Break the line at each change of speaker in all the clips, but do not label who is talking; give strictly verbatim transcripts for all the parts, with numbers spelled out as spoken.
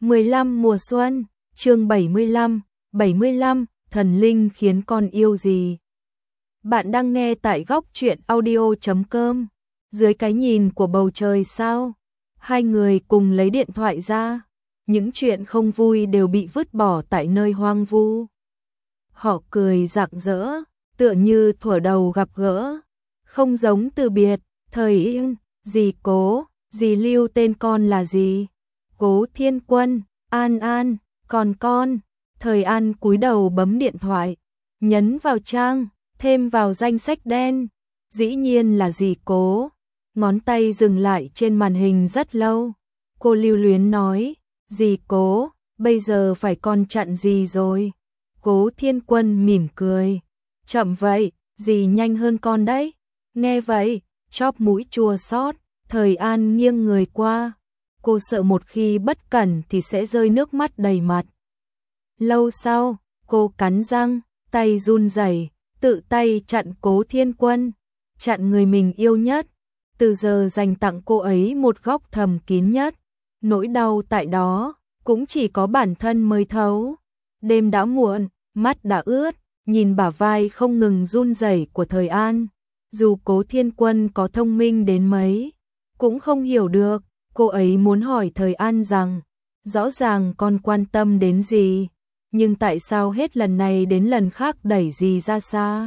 mười lăm mùa xuân, chương bảy mươi lăm, bảy mươi lăm, thần linh khiến con yêu gì? Bạn đang nghe tại góc truyện audio chấm com. Dưới cái nhìn của bầu trời sao? Hai người cùng lấy điện thoại ra. Những chuyện không vui đều bị vứt bỏ tại nơi hoang vu. Họ cười rạng rỡ, tựa như thuở đầu gặp gỡ. Không giống từ biệt, thời yên, dì Cố, dì Lưu tên con là gì? Cố Thiên Quân, An An, còn con. Thời An cúi đầu bấm điện thoại, nhấn vào trang, thêm vào danh sách đen. Dĩ nhiên là dì Cố. Ngón tay dừng lại trên màn hình rất lâu. Cô lưu luyến nói, dì Cố, bây giờ phải con chặn dì rồi. Cố Thiên Quân mỉm cười, chậm vậy, dì nhanh hơn con đấy. Nghe vậy, chóp mũi chua xót. Thời An nghiêng người qua. Cô sợ một khi bất cẩn thì sẽ rơi nước mắt đầy mặt. Lâu sau, cô cắn răng, tay run rẩy, tự tay chặn Cố Thiên Quân, chặn người mình yêu nhất. Từ giờ dành tặng cô ấy một góc thầm kín nhất. Nỗi đau tại đó cũng chỉ có bản thân mới thấu. Đêm đã muộn, mắt đã ướt, nhìn bả vai không ngừng run rẩy của Thời An. Dù Cố Thiên Quân có thông minh đến mấy, cũng không hiểu được. Cô ấy muốn hỏi Thời An rằng, rõ ràng con quan tâm đến gì, nhưng tại sao hết lần này đến lần khác đẩy dì ra xa?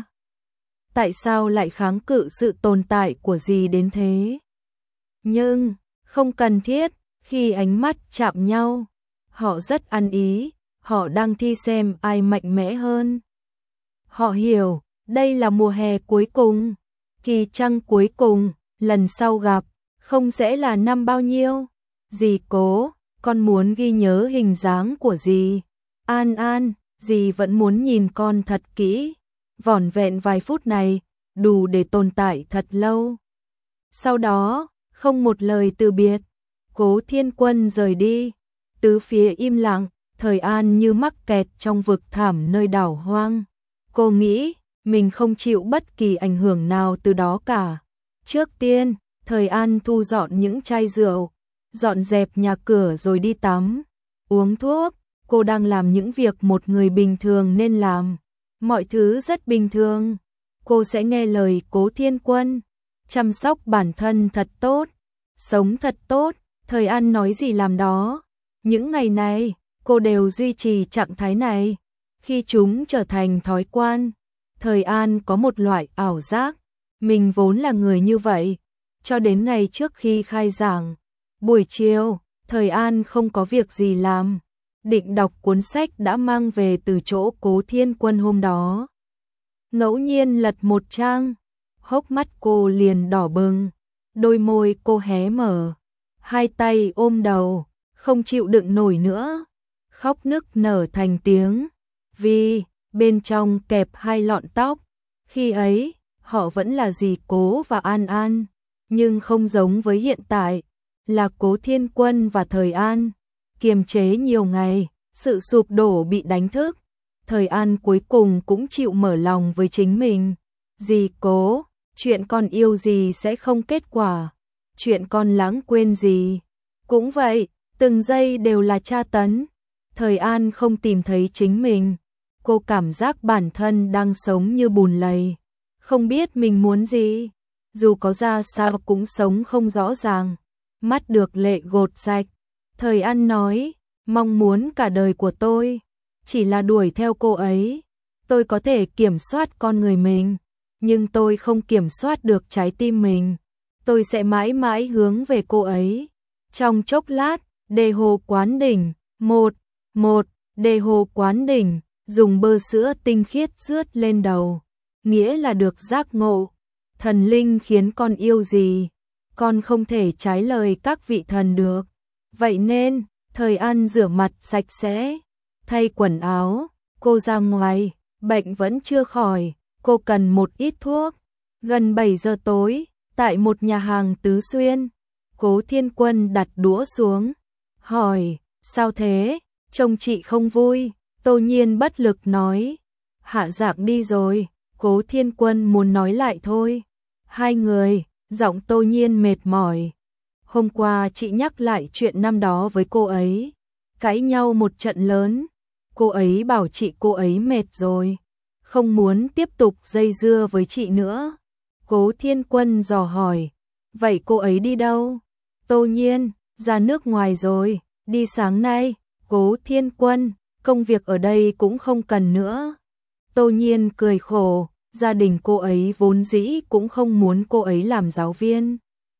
Tại sao lại kháng cự sự tồn tại của dì đến thế? Nhưng, không cần thiết, khi ánh mắt chạm nhau, họ rất ăn ý, họ đang thi xem ai mạnh mẽ hơn. Họ hiểu, đây là mùa hè cuối cùng, kỳ trăng cuối cùng, lần sau gặp, không sẽ là năm bao nhiêu. Dì Cố, con muốn ghi nhớ hình dáng của dì. An An, dì vẫn muốn nhìn con thật kỹ. Vỏn vẹn vài phút này, đủ để tồn tại thật lâu. Sau đó, không một lời từ biệt, Cố Thiên Quân rời đi. Tứ phía im lặng, Thời An như mắc kẹt trong vực thẳm nơi đảo hoang. Cô nghĩ, mình không chịu bất kỳ ảnh hưởng nào từ đó cả. Trước tiên, Thời An thu dọn những chai rượu, dọn dẹp nhà cửa rồi đi tắm, uống thuốc. Cô đang làm những việc một người bình thường nên làm. Mọi thứ rất bình thường. Cô sẽ nghe lời Cố Thiên Quân, chăm sóc bản thân thật tốt, sống thật tốt. Thời An nói gì làm đó. Những ngày này, cô đều duy trì trạng thái này. Khi chúng trở thành thói quen, Thời An có một loại ảo giác, mình vốn là người như vậy. Cho đến ngày trước khi khai giảng, buổi chiều, Thời An không có việc gì làm, định đọc cuốn sách đã mang về từ chỗ Cố Thiên Quân hôm đó. Ngẫu nhiên lật một trang, hốc mắt cô liền đỏ bừng, đôi môi cô hé mở, hai tay ôm đầu, không chịu đựng nổi nữa, khóc nức nở thành tiếng, vì bên trong kẹp hai lọn tóc. Khi ấy, họ vẫn là dì Cố và An An, nhưng không giống với hiện tại, là Cố Thiên Quân và Thời An. Kiềm chế nhiều ngày, sự sụp đổ bị đánh thức. Thời An cuối cùng cũng chịu mở lòng với chính mình. Dì Cố, chuyện con yêu dì sẽ không kết quả. Chuyện con lãng quên dì cũng vậy, từng giây đều là tra tấn. Thời An không tìm thấy chính mình. Cô cảm giác bản thân đang sống như bùn lầy, không biết mình muốn gì. Dù có ra sao cũng sống không rõ ràng. Mắt được lệ gột sạch. Thời An nói, mong muốn cả đời của tôi chỉ là đuổi theo cô ấy. Tôi có thể kiểm soát con người mình, nhưng tôi không kiểm soát được trái tim mình. Tôi sẽ mãi mãi hướng về cô ấy. Trong chốc lát, đề hồ quán đỉnh, một, một, đề hồ quán đỉnh, dùng bơ sữa tinh khiết rưới lên đầu, nghĩa là được giác ngộ. Thần linh khiến con yêu gì, con không thể trái lời các vị thần được. Vậy nên, Thời An rửa mặt sạch sẽ, thay quần áo, cô ra ngoài, bệnh vẫn chưa khỏi, cô cần một ít thuốc. Gần bảy giờ tối, tại một nhà hàng Tứ Xuyên, Cố Thiên Quân đặt đũa xuống, hỏi, sao thế, trông chị không vui. Tô Nhiên bất lực nói, hạ giảng đi rồi. Cố Thiên Quân muốn nói lại thôi. Hai người, giọng Tô Nhiên mệt mỏi. Hôm qua chị nhắc lại chuyện năm đó với cô ấy. cãi nhau một trận lớn. Cô ấy bảo chị cô ấy mệt rồi, không muốn tiếp tục dây dưa với chị nữa. Cố Thiên Quân dò hỏi, vậy cô ấy đi đâu? Tô Nhiên, ra nước ngoài rồi, đi sáng nay. Cố Thiên Quân, công việc ở đây cũng không cần nữa. Tô Nhiên cười khổ, gia đình cô ấy vốn dĩ cũng không muốn cô ấy làm giáo viên.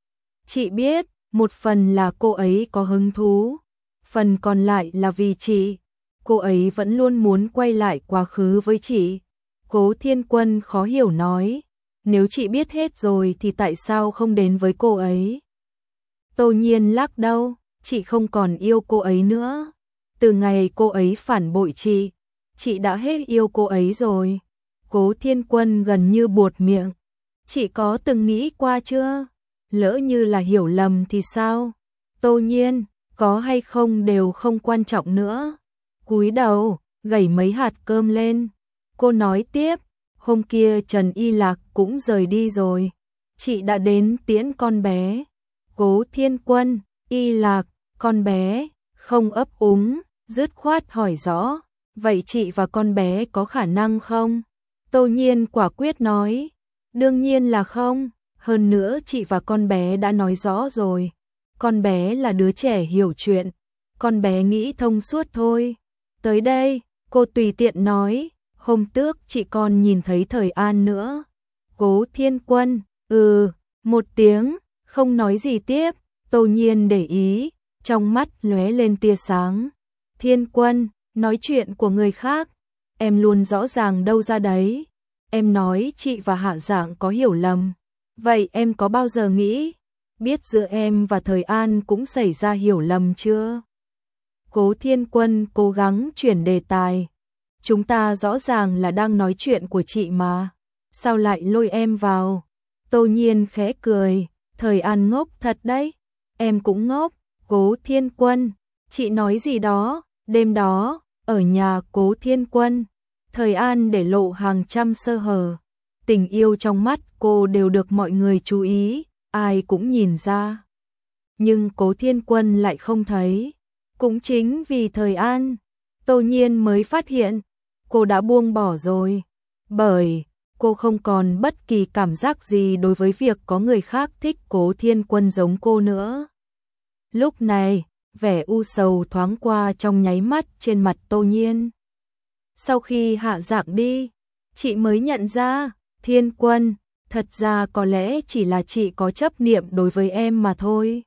Chị biết, một phần là cô ấy có hứng thú, phần còn lại là vì chị. Cô ấy vẫn luôn muốn quay lại quá khứ với chị. Cố Thiên Quân khó hiểu nói, nếu chị biết hết rồi thì tại sao không đến với cô ấy? Tô Nhiên lắc đầu, chị không còn yêu cô ấy nữa. Từ ngày cô ấy phản bội chị, chị đã hết yêu cô ấy rồi. Cố Thiên Quân gần như buột miệng. Chị có từng nghĩ qua chưa? Lỡ như là hiểu lầm thì sao? Tô Nhiên, có hay không đều không quan trọng nữa. Cúi đầu, gẩy mấy hạt cơm lên. Cô nói tiếp, hôm kia Trần Y Lạc cũng rời đi rồi. Chị đã đến tiễn con bé. Cố Thiên Quân, Y Lạc, con bé, không ấp úng, dứt khoát hỏi rõ. Vậy chị và con bé có khả năng không? Tô Nhiên quả quyết nói, đương nhiên là không. Hơn nữa chị và con bé đã nói rõ rồi. Con bé là đứa trẻ hiểu chuyện. Con bé nghĩ thông suốt thôi. Tới đây, cô tùy tiện nói, hôm trước chị còn nhìn thấy Thời An nữa. Cố Thiên Quân, ừ, một tiếng, không nói gì tiếp. Tô Nhiên để ý, trong mắt lóe lên tia sáng. Thiên Quân, nói chuyện của người khác, em luôn rõ ràng đâu ra đấy. Em nói chị và Hạ Dạng có hiểu lầm. Vậy em có bao giờ nghĩ, biết giữa em và Thời An cũng xảy ra hiểu lầm chưa? Cố Thiên Quân cố gắng chuyển đề tài. Chúng ta rõ ràng là đang nói chuyện của chị mà. Sao lại lôi em vào? Tô Nhiên khẽ cười. Thời An ngốc thật đấy. Em cũng ngốc. Cố Thiên Quân, chị nói gì đó? Đêm đó, ở nhà Cố Thiên Quân, Thời An để lộ hàng trăm sơ hở. Tình yêu trong mắt cô đều được mọi người chú ý, ai cũng nhìn ra. Nhưng Cố Thiên Quân lại không thấy. Cũng chính vì Thời An, Tô Nhiên mới phát hiện, cô đã buông bỏ rồi. Bởi, cô không còn bất kỳ cảm giác gì đối với việc có người khác thích Cố Thiên Quân giống cô nữa. Lúc này, vẻ u sầu thoáng qua trong nháy mắt trên mặt Tô Nhiên. Sau khi Hạ Dạng đi, chị mới nhận ra, Thiên Quân, thật ra có lẽ chỉ là chị có chấp niệm đối với em mà thôi.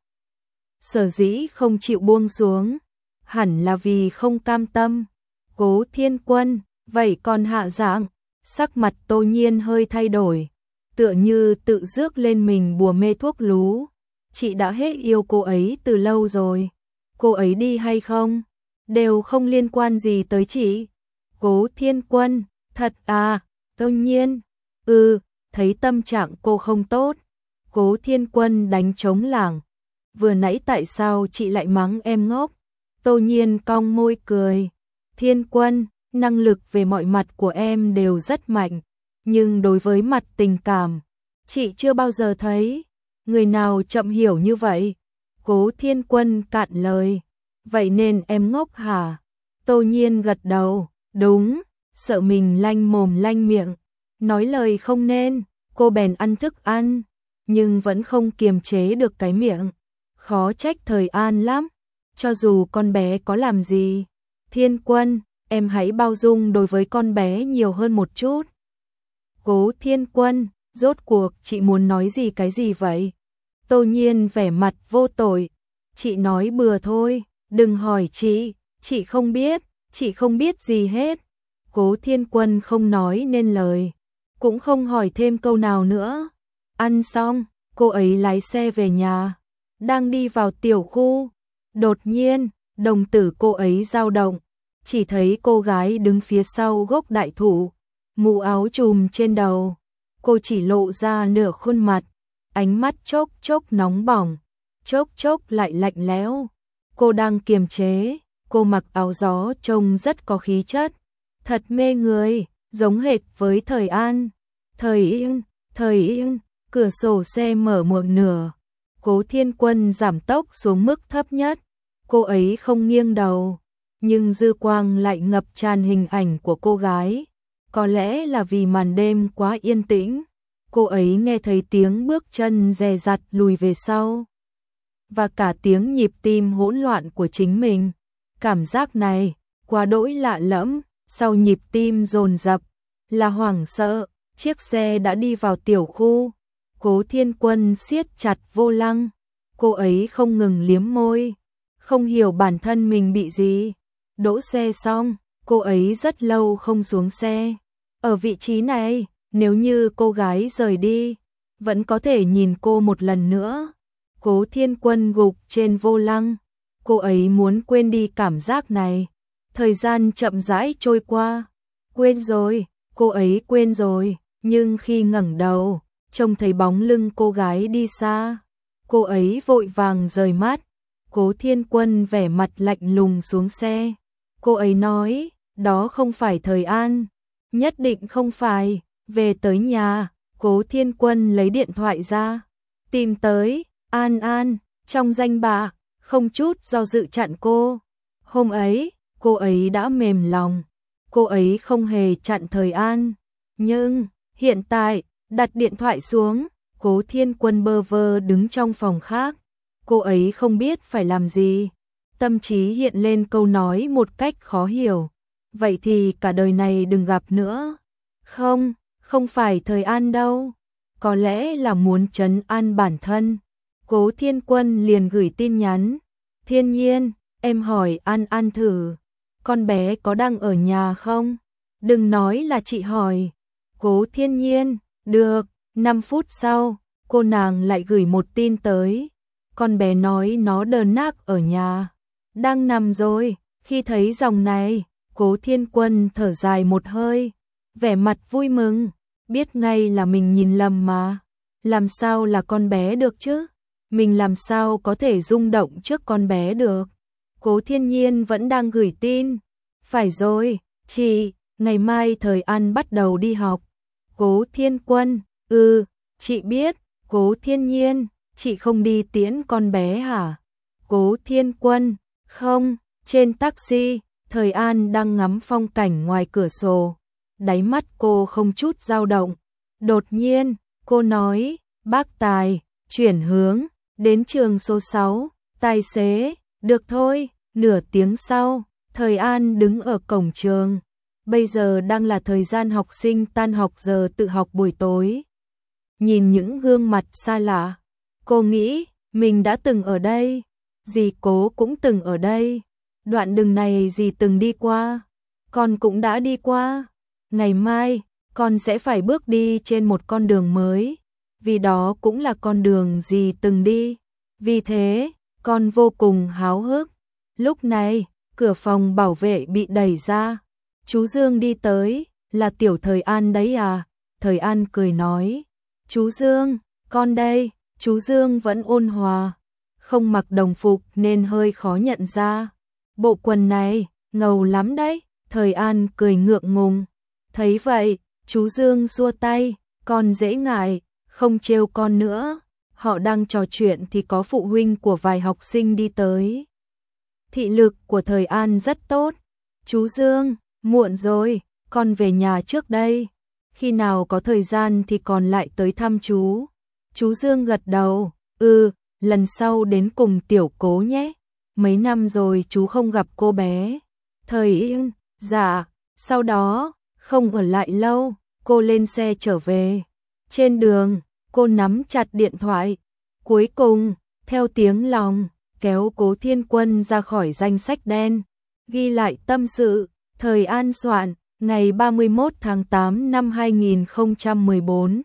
Sở dĩ không chịu buông xuống, hẳn là vì không cam tâm. Cố Thiên Quân, vậy còn Hạ Dạng? Sắc mặt Tô Nhiên hơi thay đổi, tựa như tự rước lên mình bùa mê thuốc lú. Chị đã hết yêu cô ấy từ lâu rồi. Cô ấy đi hay không, đều không liên quan gì tới chị. Cố Thiên Quân, thật à? Tô Nhiên, ừ, thấy tâm trạng cô không tốt. Cố Thiên Quân đánh trống lảng. Vừa nãy tại sao chị lại mắng em ngốc? Tô Nhiên cong môi cười. Thiên Quân, năng lực về mọi mặt của em đều rất mạnh, nhưng đối với mặt tình cảm, chị chưa bao giờ thấy người nào chậm hiểu như vậy. Cố Thiên Quân cạn lời. Vậy nên em ngốc hả? Tô Nhiên gật đầu. Đúng, sợ mình lanh mồm lanh miệng, nói lời không nên, cô bèn ăn thức ăn, nhưng vẫn không kiềm chế được cái miệng. Khó trách Thời An lắm, cho dù con bé có làm gì. Thiên Quân, em hãy bao dung đối với con bé nhiều hơn một chút. Cố Thiên Quân, rốt cuộc chị muốn nói gì cái gì vậy? Tô Nhiên vẻ mặt vô tội. Chị nói bừa thôi, đừng hỏi chị, chị không biết, chị không biết gì hết. Cố Thiên Quân không nói nên lời, cũng không hỏi thêm câu nào nữa. Ăn xong, cô ấy lái xe về nhà, đang đi vào tiểu khu. Đột nhiên, đồng tử cô ấy dao động, chỉ thấy cô gái đứng phía sau gốc đại thụ, mũ áo trùm trên đầu. Cô chỉ lộ ra nửa khuôn mặt, ánh mắt chốc chốc nóng bỏng, chốc chốc lại lạnh lẽo. Cô đang kiềm chế, cô mặc áo gió trông rất có khí chất, thật mê người, giống hệt với Thời An. Thời Yên, Thời Yên, cửa sổ xe mở một nửa. Cố Thiên Quân giảm tốc xuống mức thấp nhất. Cô ấy không nghiêng đầu, nhưng dư quang lại ngập tràn hình ảnh của cô gái. Có lẽ là vì màn đêm quá yên tĩnh, cô ấy nghe thấy tiếng bước chân dè dặt lùi về sau. Và cả tiếng nhịp tim hỗn loạn của chính mình. Cảm giác này, quá đỗi lạ lẫm, sau nhịp tim dồn dập, là hoảng sợ, chiếc xe đã đi vào tiểu khu. Cố Thiên Quân siết chặt vô lăng, cô ấy không ngừng liếm môi, không hiểu bản thân mình bị gì. Đỗ xe xong, cô ấy rất lâu không xuống xe. Ở vị trí này, nếu như cô gái rời đi, vẫn có thể nhìn cô một lần nữa. Cố Thiên Quân gục trên vô lăng, cô ấy muốn quên đi cảm giác này. Thời gian chậm rãi trôi qua, quên rồi, cô ấy quên rồi, nhưng khi ngẩng đầu, trông thấy bóng lưng cô gái đi xa, cô ấy vội vàng rời mắt. Cố Thiên Quân vẻ mặt lạnh lùng xuống xe. Cô ấy nói, đó không phải Thời An, nhất định không phải. Về tới nhà, Cố Thiên Quân lấy điện thoại ra, tìm tới An An trong danh bạ, không chút do dự chặn cô. Hôm ấy, cô ấy đã mềm lòng, cô ấy không hề chặn Thời An. Nhưng, hiện tại, đặt điện thoại xuống, Cố Thiên Quân bơ vơ đứng trong phòng khác. Cô ấy không biết phải làm gì. Tâm trí hiện lên câu nói một cách khó hiểu. Vậy thì cả đời này đừng gặp nữa. Không, không phải Thời An đâu. Có lẽ là muốn trấn an bản thân. Cố Thiên Quân liền gửi tin nhắn. Thiên Nhiên, em hỏi An An thử. Con bé có đang ở nhà không? Đừng nói là chị hỏi. Cố Thiên Nhiên, được. năm phút sau, cô nàng lại gửi một tin tới. Con bé nói nó đờ nác ở nhà, đang nằm rồi. Khi thấy dòng này, Cố Thiên Quân thở dài một hơi, vẻ mặt vui mừng, biết ngay là mình nhìn lầm mà. Làm sao là con bé được chứ? Mình làm sao có thể rung động trước con bé được? Cố Thiên Nhiên vẫn đang gửi tin. Phải rồi, chị, ngày mai Thời An bắt đầu đi học. Cố Thiên Quân, ừ, chị biết. Cố Thiên Nhiên, chị không đi tiễn con bé hả? Cố Thiên Quân, không. Trên taxi, Thời An đang ngắm phong cảnh ngoài cửa sổ. Đáy mắt cô không chút dao động. Đột nhiên, cô nói, bác Tài, chuyển hướng, đến trường số sáu, tài xế, được thôi. Nửa tiếng sau, Thời An đứng ở cổng trường. Bây giờ đang là thời gian học sinh tan học giờ tự học buổi tối. Nhìn những gương mặt xa lạ, cô nghĩ, mình đã từng ở đây, dì Cố cũng từng ở đây. Đoạn đường này dì từng đi qua, con cũng đã đi qua. Ngày mai, con sẽ phải bước đi trên một con đường mới, vì đó cũng là con đường dì từng đi. Vì thế, con vô cùng háo hức. Lúc này, cửa phòng bảo vệ bị đẩy ra. Chú Dương đi tới, là tiểu Thời An đấy à? Thời An cười nói, chú Dương, con đây. Chú Dương vẫn ôn hòa, không mặc đồng phục nên hơi khó nhận ra. Bộ quần này, ngầu lắm đấy. Thời An cười ngượng ngùng. Thấy vậy, chú Dương xua tay, con dễ ngại, không trêu con nữa. Họ đang trò chuyện thì có phụ huynh của vài học sinh đi tới. Thị lực của Thời An rất tốt. Chú Dương, muộn rồi, con về nhà trước đây. Khi nào có thời gian thì còn lại tới thăm chú. Chú Dương gật đầu, ừ, lần sau đến cùng tiểu Cố nhé. Mấy năm rồi chú không gặp cô bé. Thời Yên, dạ, sau đó, không ở lại lâu, cô lên xe trở về. Trên đường, cô nắm chặt điện thoại. Cuối cùng, theo tiếng lòng, kéo Cố Thiên Quân ra khỏi danh sách đen. Ghi lại tâm sự, Thời An soạn, ngày ba mươi mốt tháng tám năm hai nghìn không trăm mười bốn.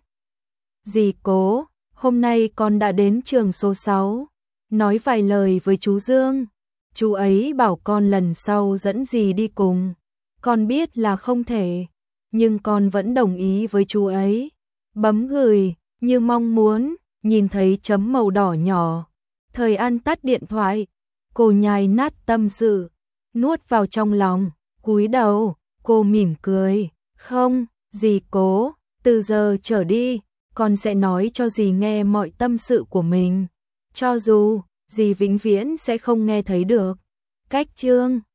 Dì Cố, hôm nay con đã đến trường số sáu, nói vài lời với chú Dương. Chú ấy bảo con lần sau dẫn dì đi cùng. Con biết là không thể, nhưng con vẫn đồng ý với chú ấy. Bấm gửi, như mong muốn, nhìn thấy chấm màu đỏ nhỏ. Thời An tắt điện thoại, cô nhai nát tâm sự, nuốt vào trong lòng, cúi đầu, cô mỉm cười. Không, dì Cố, từ giờ trở đi, con sẽ nói cho dì nghe mọi tâm sự của mình. Cho dù, dì vĩnh viễn sẽ không nghe thấy được. Cách chương